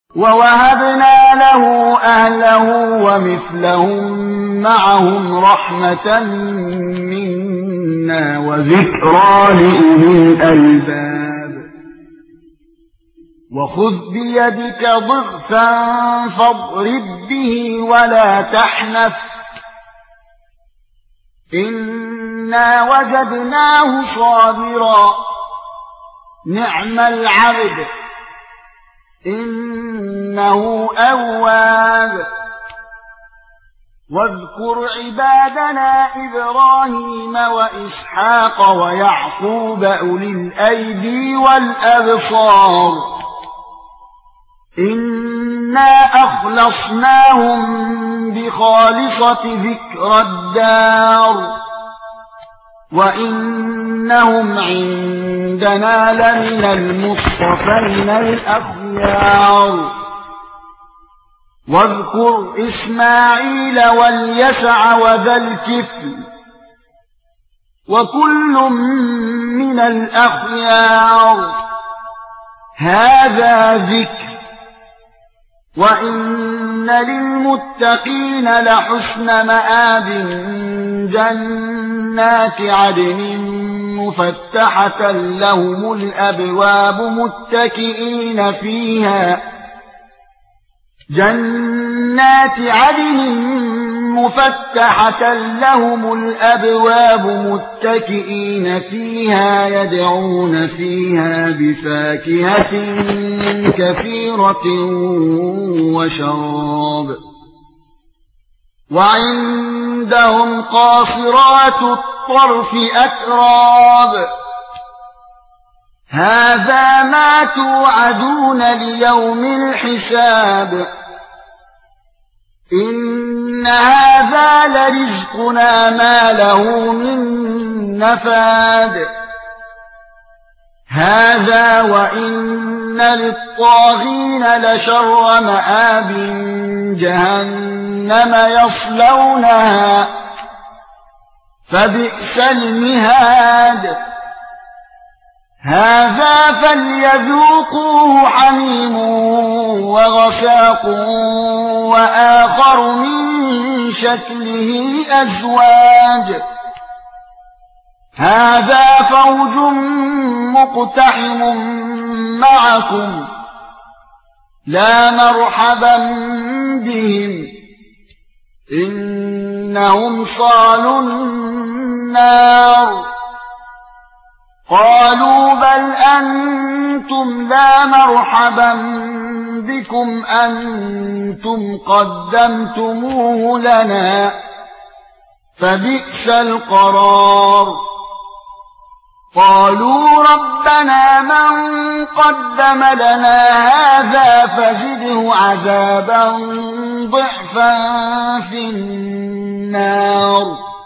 ووهبنا له أهله ومثلهم معهم رحمة منا وذكرى لأولي الألباب وخذ بيدك ضغثا فاضرب به ولا تحنث إنا وجدناه صابرا نعم العبد إنه أواب واذكر عبادنا إبراهيم وإسحاق ويعقوب أولي الأيدي والأبصار إنا أخلصناهم بخالصة ذكر الدار وإنهم عندنا لمن المصطفين الأخيار واذكر إسماعيل واليسع وذا الكفل وكل من الأخيار هذا ذكر وإن للمتقين لحسن مآب جنات عدن مفتحة لهم الأبواب متكئين فيها جنات عدن مفتحة لهم الأبواب متكئين فيها يدعون فيها بفاكهة كثيرة وشراب وعندهم قاصرات الطرف أتراب هذا ما توعدون ليوم الحساب إن هذا لرزقنا ما له من نفاد هذا وإن للطاغين لشر مآب جهنم يصلونها فبئس المهاد هذا فليذوقوه حميم وغساق وآخر من شكله أزواج هذا فوج مقتحم معكم لا مرحبا بهم إنهم صالوا النار قالوا بل أنتم لا مرحبا بكم أنتم قدمتموه لنا فبئس القرار قالوا ربنا من قدم لنا هذا فزده عذابا ضعفا في النار